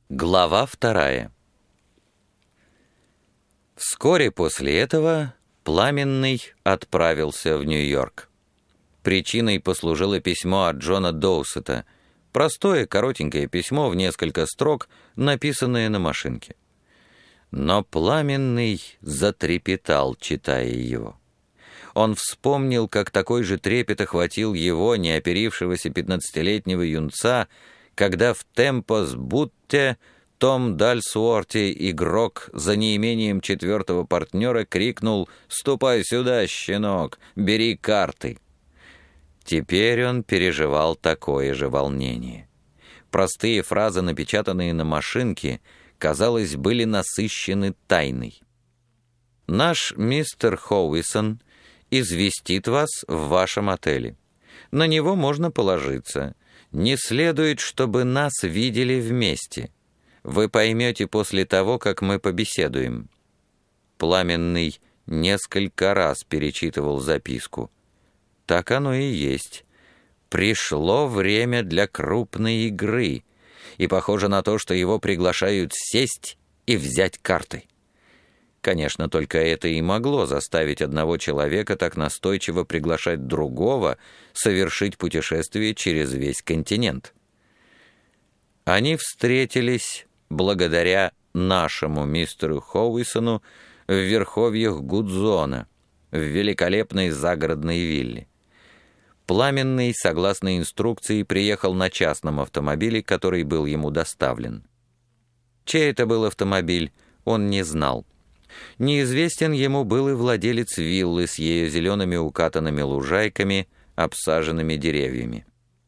Глава 2. Вскоре после этого Пламенный отправился в Нью-Йорк. Причиной послужило письмо от Джона Доусета, простое коротенькое письмо в несколько строк, написанное на машинке. Но Пламенный затрепетал, читая его. Он вспомнил, как такой же трепет охватил его, неоперившегося 15-летнего юнца, когда в «Темпос Бутте» Том Дальсуорти, игрок, за неимением четвертого партнера, крикнул «Ступай сюда, щенок, бери карты!». Теперь он переживал такое же волнение. Простые фразы, напечатанные на машинке, казалось, были насыщены тайной. «Наш мистер Хоуисон известит вас в вашем отеле. На него можно положиться. Не следует, чтобы нас видели вместе. Вы поймете после того, как мы побеседуем». Пламенный несколько раз перечитывал записку. Так оно и есть. Пришло время для крупной игры, и похоже на то, что его приглашают сесть и взять карты. Конечно, только это и могло заставить одного человека так настойчиво приглашать другого совершить путешествие через весь континент. Они встретились благодаря нашему мистеру Хоуисону в верховьях Гудзона, в великолепной загородной вилле. Пламенный, согласно инструкции, приехал на частном автомобиле, который был ему доставлен. Чей это был автомобиль, он не знал. Неизвестен ему был и владелец виллы с ее зелеными укатанными лужайками, обсаженными деревьями.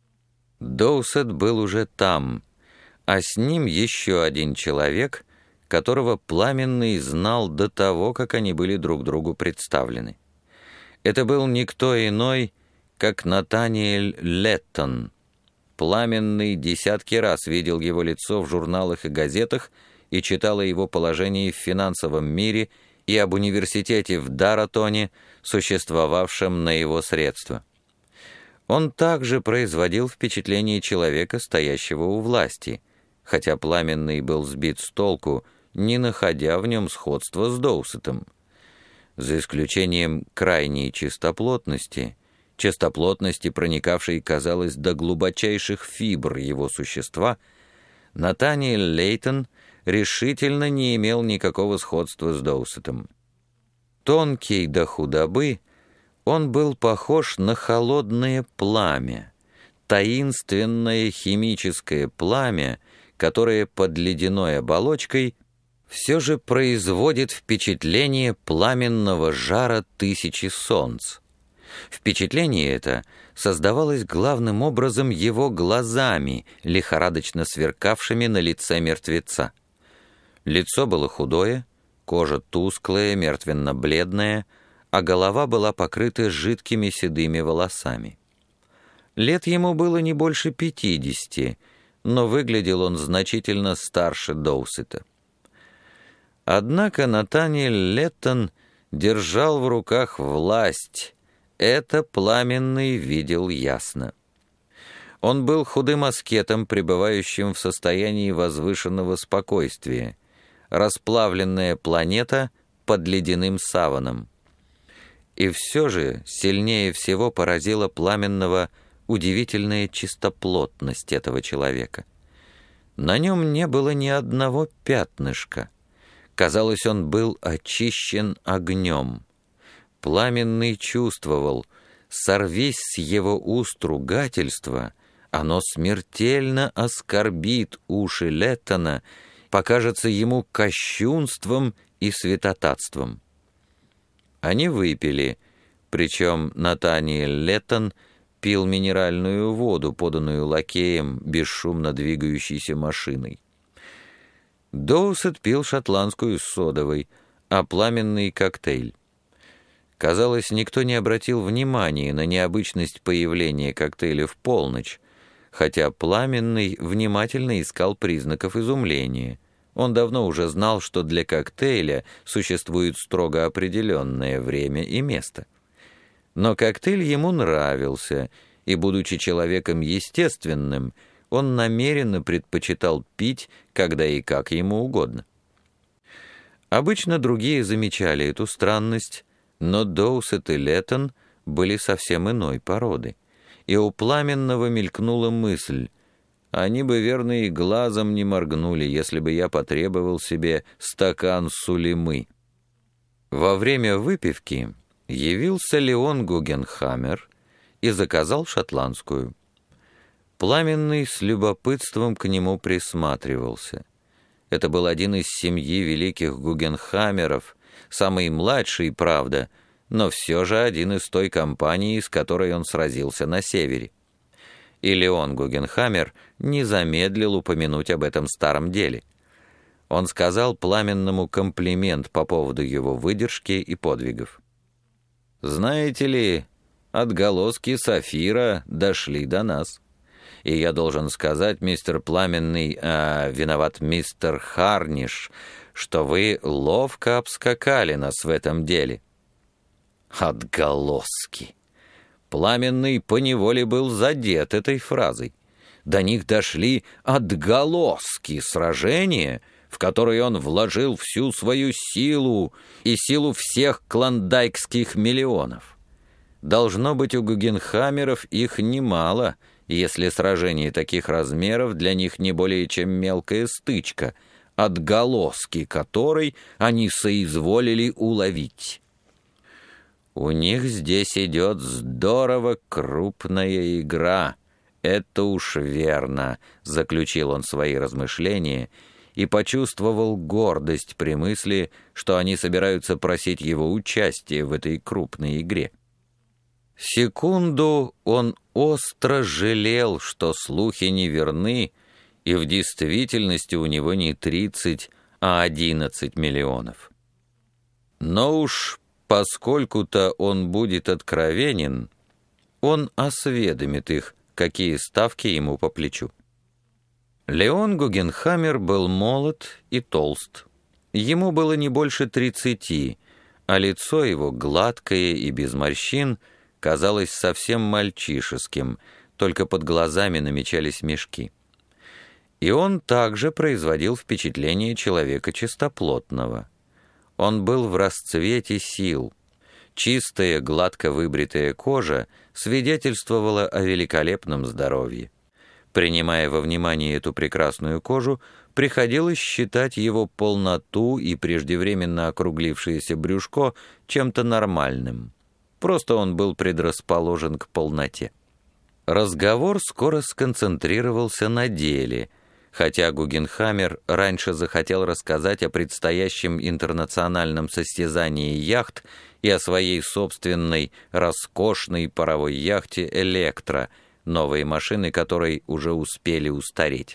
Доусет был уже там, а с ним еще один человек, которого Пламенный знал до того, как они были друг другу представлены. Это был никто иной, как Натаниэль Леттон. Пламенный десятки раз видел его лицо в журналах и газетах и читал о его положении в финансовом мире и об университете в Даратоне, существовавшем на его средства. Он также производил впечатление человека, стоящего у власти, хотя Пламенный был сбит с толку, не находя в нем сходства с Доусетом. За исключением крайней чистоплотности, проникавшей, казалось, до глубочайших фибр его существа, Натаниэль Лейтон решительно не имел никакого сходства с Доусетом. Тонкий до худобы, он был похож на холодное пламя, таинственное химическое пламя, которое под ледяной оболочкой все же производит впечатление пламенного жара тысячи солнц. Впечатление это создавалось главным образом его глазами, лихорадочно сверкавшими на лице мертвеца. Лицо было худое, кожа тусклая, мертвенно-бледная, а голова была покрыта жидкими седыми волосами. Лет ему было не больше 50, но выглядел он значительно старше Доусета. Однако Натаниэль Леттон держал в руках власть. Это Пламенный видел ясно. Он был худым аскетом, пребывающим в состоянии возвышенного спокойствия, расплавленная планета под ледяным саваном. И все же сильнее всего поразила Пламенного удивительная чистоплотность этого человека. На нем не было ни одного пятнышка. Казалось, он был очищен огнем. Пламенный чувствовал, сорвись с его уст ругательство, оно смертельно оскорбит уши Леттона, покажется ему кощунством и святотатством. Они выпили, причем Натаниэль Леттон пил минеральную воду, поданную лакеем, бесшумно двигающейся машиной. Доусет пил шотландскую с содовой, а Пламенный — коктейль. Казалось, никто не обратил внимания на необычность появления коктейля в полночь, хотя Пламенный внимательно искал признаков изумления. Он давно уже знал, что для коктейля существует строго определенное время и место. Но коктейль ему нравился, и, будучи человеком естественным, он намеренно предпочитал пить, когда и как ему угодно. Обычно другие замечали эту странность, но Доусет и Леттон были совсем иной породы, и у Пламенного мелькнула мысль: они бы, верно, и глазом не моргнули, если бы я потребовал себе стакан сулемы. Во время выпивки явился Леон Гугенхаммер и заказал шотландскую. Пламенный с любопытством к нему присматривался. Это был один из семьи великих Гугенхаммеров, самый младший, правда, но все же один из той компании, с которой он сразился на севере. И Леон Гугенхаммер не замедлил упомянуть об этом старом деле. Он сказал Пламенному комплимент по поводу его выдержки и подвигов. «Знаете ли, отголоски Сафира дошли до нас. И я должен сказать, мистер Пламенный, виноват мистер Харниш, что вы ловко обскакали нас в этом деле». Отголоски! Пламенный поневоле был задет этой фразой. До них дошли отголоски сражения, в которое он вложил всю свою силу и силу всех клондайкских миллионов. Должно быть, у Гугенхаммеров их немало, если сражение таких размеров для них не более чем мелкая стычка, отголоски которой они соизволили уловить. У них здесь идет здорово крупная игра. Это уж верно, заключил он свои размышления и почувствовал гордость при мысли, что они собираются просить его участия в этой крупной игре. Секунду он остро жалел, что слухи не верны, и в действительности у него не 30, а 11 миллионов. Но уж поскольку-то он будет откровенен, он осведомит их, какие ставки ему по плечу. Леон Гугенхаммер был молод и толст. Ему было не больше 30, а лицо его, гладкое и без морщин, казалось совсем мальчишеским, только под глазами намечались мешки. И он также производил впечатление человека чистоплотного. Он был в расцвете сил. Чистая, гладко выбритая кожа свидетельствовала о великолепном здоровье. Принимая во внимание эту прекрасную кожу, приходилось считать его полноту и преждевременно округлившееся брюшко чем-то нормальным. Просто он был предрасположен к полноте. Разговор скоро сконцентрировался на деле, хотя Гугенхаммер раньше захотел рассказать о предстоящем интернациональном состязании яхт и о своей собственной роскошной паровой яхте «Электро», новые машины которой уже успели устареть.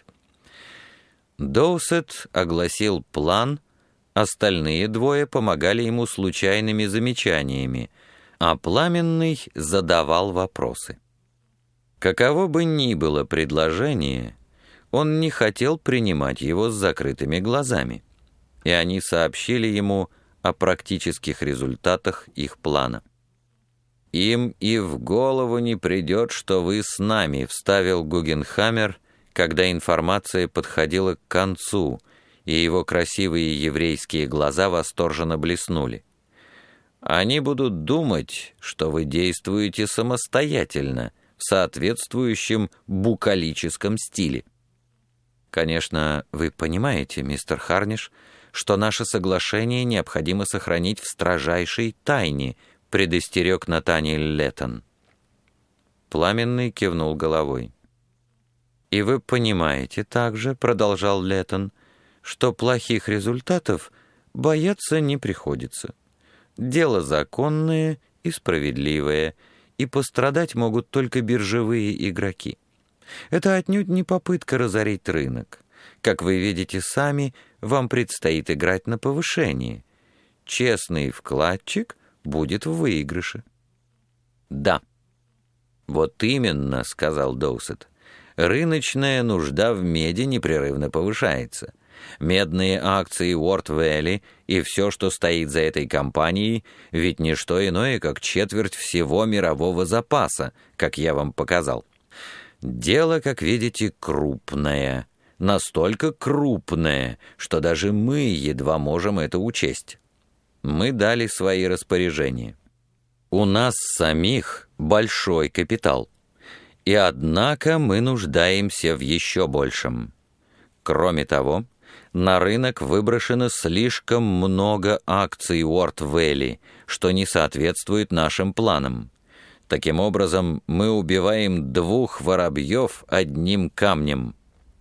Доусет огласил план, остальные двое помогали ему случайными замечаниями, а Пламенный задавал вопросы. Каково бы ни было предложение, он не хотел принимать его с закрытыми глазами, и они сообщили ему о практических результатах их плана. «Им и в голову не придет, что вы с нами», — вставил Гугенхаммер, когда информация подходила к концу, и его красивые еврейские глаза восторженно блеснули. «Они будут думать, что вы действуете самостоятельно, в соответствующем букалическом стиле». «Конечно, вы понимаете, мистер Харниш, что наше соглашение необходимо сохранить в строжайшей тайне», предостерег Натаниэль Леттон. Пламенный кивнул головой. «И вы понимаете также, — продолжал Леттон, — что плохих результатов бояться не приходится. Дело законное и справедливое, и пострадать могут только биржевые игроки. Это отнюдь не попытка разорить рынок. Как вы видите сами, вам предстоит играть на повышение. Честный вкладчик будет в выигрыше». «Да». «Вот именно, — сказал Доусет, — рыночная нужда в меди непрерывно повышается. Медные акции Уорт-Вэлли и все, что стоит за этой компанией, ведь не что иное, как четверть всего мирового запаса, как я вам показал. Дело, как видите, крупное. Настолько крупное, что даже мы едва можем это учесть. Мы дали свои распоряжения. У нас самих большой капитал. И однако мы нуждаемся в еще большем. Кроме того, на рынок выброшено слишком много акций Уорт Вэлли, что не соответствует нашим планам. Таким образом, мы убиваем 2 воробьев одним камнем.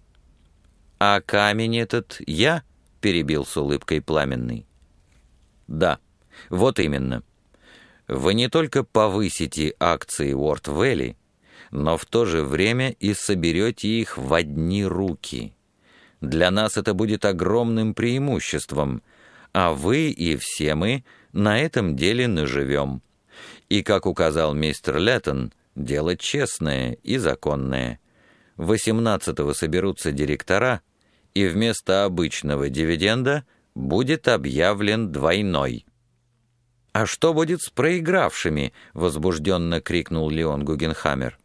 «А камень этот я?» — перебил с улыбкой Пламенный. «Да, вот именно. Вы не только повысите акции Уорт Вэлли, но в то же время и соберете их в одни руки. Для нас это будет огромным преимуществом, а вы и все мы на этом деле наживем. И, как указал мистер Леттон, дело честное и законное. 18-го соберутся директора, и вместо обычного дивиденда будет объявлен двойной». «А что будет с проигравшими?» — возбужденно крикнул Леон Гугенхаммер.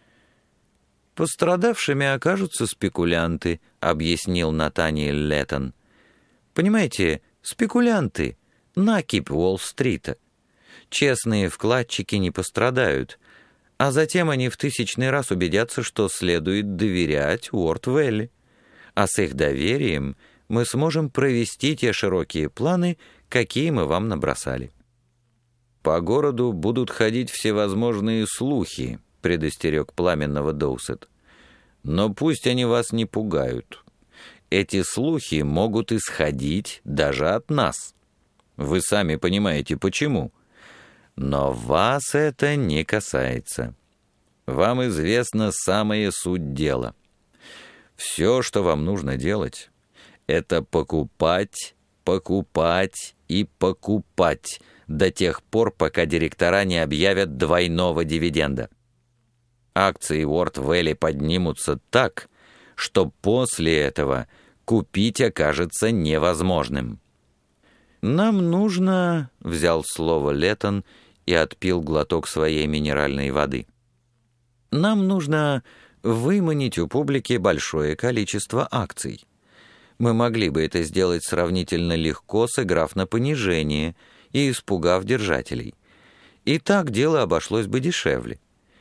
«Пострадавшими окажутся спекулянты», — объяснил Натаниэль Леттон. «Понимаете, спекулянты — накипь Уолл-стрита. Честные вкладчики не пострадают, а затем они в 1000-й раз убедятся, что следует доверять Уорт Вэлли. А с их доверием мы сможем провести те широкие планы, какие мы вам набросали». «По городу будут ходить всевозможные слухи», — предостерег Пламенного Доусет. «Но пусть они вас не пугают. Эти слухи могут исходить даже от нас. Вы сами понимаете, почему. Но вас это не касается. Вам известна самая суть дела. Все, что вам нужно делать, это покупать, покупать и покупать до тех пор, пока директора не объявят двойного дивиденда. Акции Уорт Вэлли поднимутся так, что после этого купить окажется невозможным. «Нам нужно...» — взял слово Леттон и отпил глоток своей минеральной воды. «Нам нужно выманить у публики большое количество акций. Мы могли бы это сделать сравнительно легко, сыграв на понижение и испугав держателей. И так дело обошлось бы дешевле.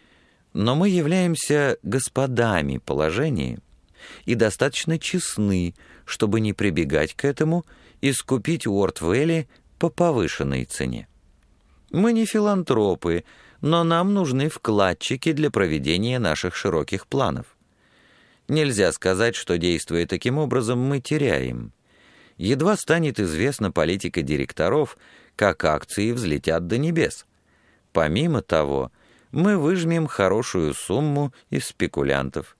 Но мы являемся господами положения и достаточно честны, чтобы не прибегать к этому и скупить Уорт Вэлли по повышенной цене. Мы не филантропы, но нам нужны вкладчики для проведения наших широких планов. Нельзя сказать, что, действуя таким образом, мы теряем. Едва станет известна политика директоров, как акции взлетят до небес. Помимо того, мы выжмем хорошую сумму из спекулянтов.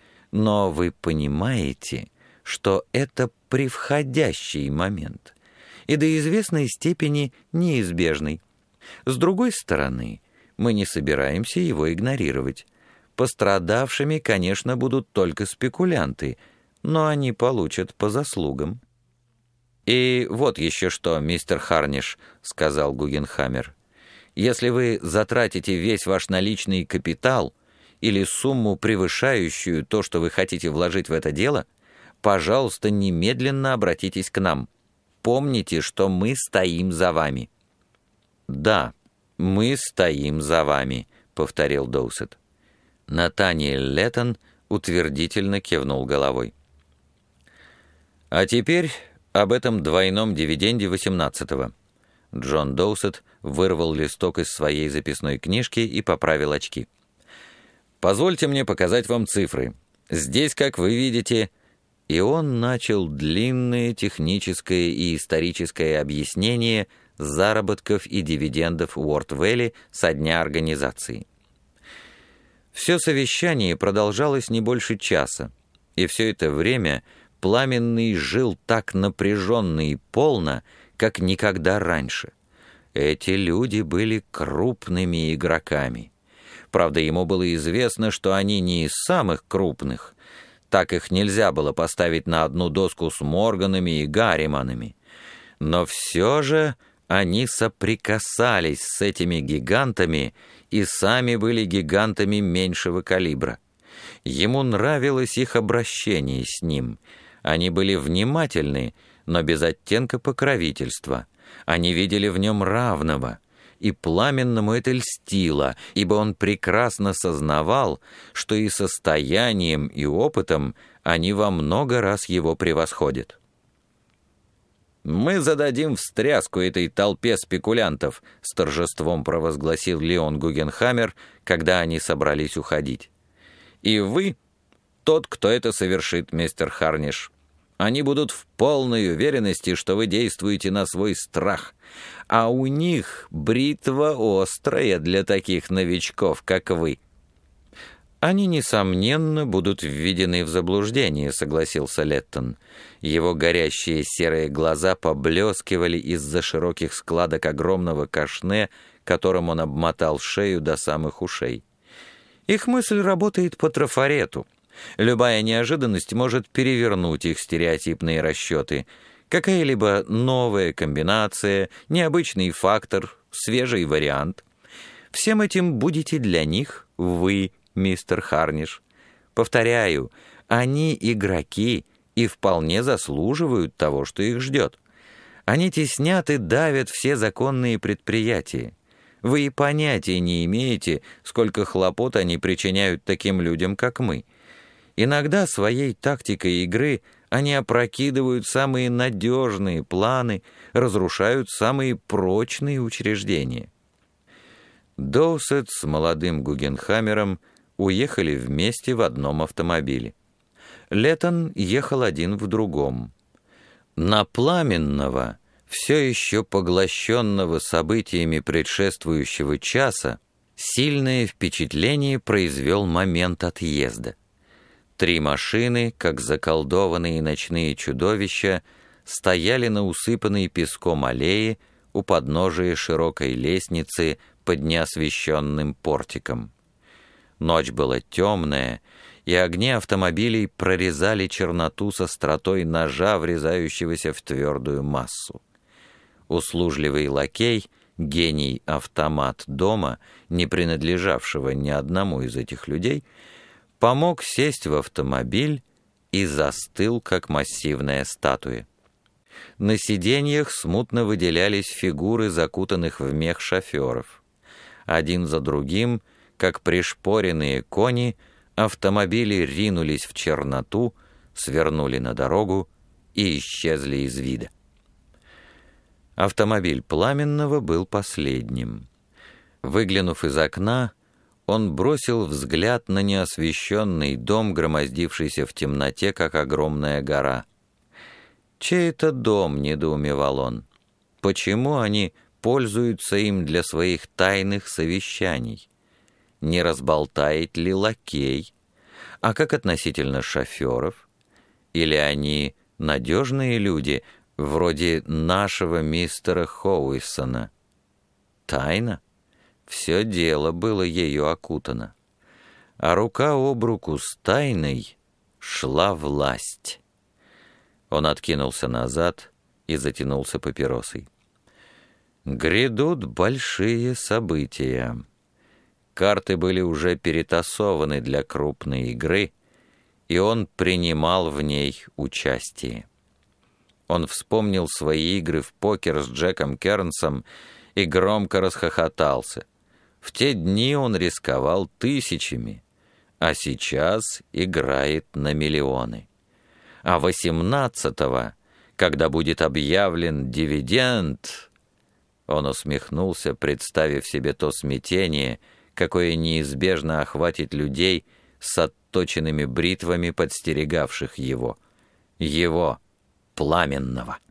Но вы понимаете, что это превходящий момент и до известной степени неизбежный. С другой стороны, мы не собираемся его игнорировать. Пострадавшими, конечно, будут только спекулянты, но они получат по заслугам. «И вот еще что, мистер Харниш», — сказал Гугенхаммер. «Если вы затратите весь ваш наличный капитал или сумму, превышающую то, что вы хотите вложить в это дело, пожалуйста, немедленно обратитесь к нам. Помните, что мы стоим за вами». «Да, мы стоим за вами», — повторил Доусет. Натаниэль Леттон утвердительно кивнул головой. «А теперь об этом двойном дивиденде 18-го». Джон Доусет вырвал листок из своей записной книжки и поправил очки. «Позвольте мне показать вам цифры. Здесь, как вы видите...» И он начал длинное техническое и историческое объяснение заработков и дивидендов Уорт Вэлли со дня организации. Все совещание продолжалось не больше часа, и все это время Пламенный жил так напряженно и полно, как никогда раньше. Эти люди были крупными игроками. Правда, ему было известно, что они не из самых крупных. Так их нельзя было поставить на одну доску с Морганами и Гарриманами. Но все же они соприкасались с этими гигантами и сами были гигантами меньшего калибра. Ему нравилось их обращение с ним. Они были внимательны, но без оттенка покровительства. Они видели в нем равного, и Пламенному это льстило, ибо он прекрасно сознавал, что и состоянием, и опытом они во много раз его превосходят. «Мы зададим встряску этой толпе спекулянтов», — с торжеством провозгласил Леон Гугенхаммер, когда они собрались уходить. «И вы тот, кто это совершит, мистер Харниш. Они будут в полной уверенности, что вы действуете на свой страх, а у них бритва острая для таких новичков, как вы». «Они, несомненно, будут введены в заблуждение», — согласился Леттон. Его горящие серые глаза поблескивали из-за широких складок огромного кашне, которым он обмотал шею до самых ушей. «Их мысль работает по трафарету. Любая неожиданность может перевернуть их стереотипные расчеты. Какая-либо новая комбинация, необычный фактор, свежий вариант. Всем этим будете для них вы, мистер Харниш. Повторяю, они игроки и вполне заслуживают того, что их ждет. Они теснят и давят все законные предприятия. Вы и понятия не имеете, сколько хлопот они причиняют таким людям, как мы. Иногда своей тактикой игры они опрокидывают самые надежные планы, разрушают самые прочные учреждения». Доусет с молодым Гугенхаммером уехали вместе в одном автомобиле. Леттон ехал один в другом. На Пламенного, все еще поглощенного событиями предшествующего часа, сильное впечатление произвел момент отъезда. 3 машины, как заколдованные ночные чудовища, стояли на усыпанной песком аллее у подножия широкой лестницы под неосвещенным портиком. Ночь была темная, и огни автомобилей прорезали черноту с остротой ножа, врезающегося в твердую массу. Услужливый лакей, гений-автомат дома, не принадлежавшего ни одному из этих людей, помог сесть в автомобиль и застыл, как массивная статуя. На сиденьях смутно выделялись фигуры закутанных в мех шоферов. Один за другим, как пришпоренные кони, автомобили ринулись в черноту, свернули на дорогу и исчезли из вида. Автомобиль Пламенного был последним. Выглянув из окна, он бросил взгляд на неосвещенный дом, громоздившийся в темноте, как огромная гора. «Чей это дом?» — недоумевал он. «Почему они пользуются им для своих тайных совещаний? Не разболтает ли лакей? А как относительно шоферов? Или они надежные люди, вроде нашего мистера Хоуисона? Тайна? Все дело было ею окутано. А рука об руку с тайной шла власть». Он откинулся назад и затянулся папиросой. Грядут большие события. Карты были уже перетасованы для крупной игры, и он принимал в ней участие. Он вспомнил свои игры в покер с Джеком Кернсом и громко расхохотался. В те дни он рисковал тысячами, а сейчас играет на миллионы. А 18-го, когда будет объявлен дивиденд... Он усмехнулся, представив себе то смятение, какое неизбежно охватит людей с отточенными бритвами, подстерегавших его, Пламенного.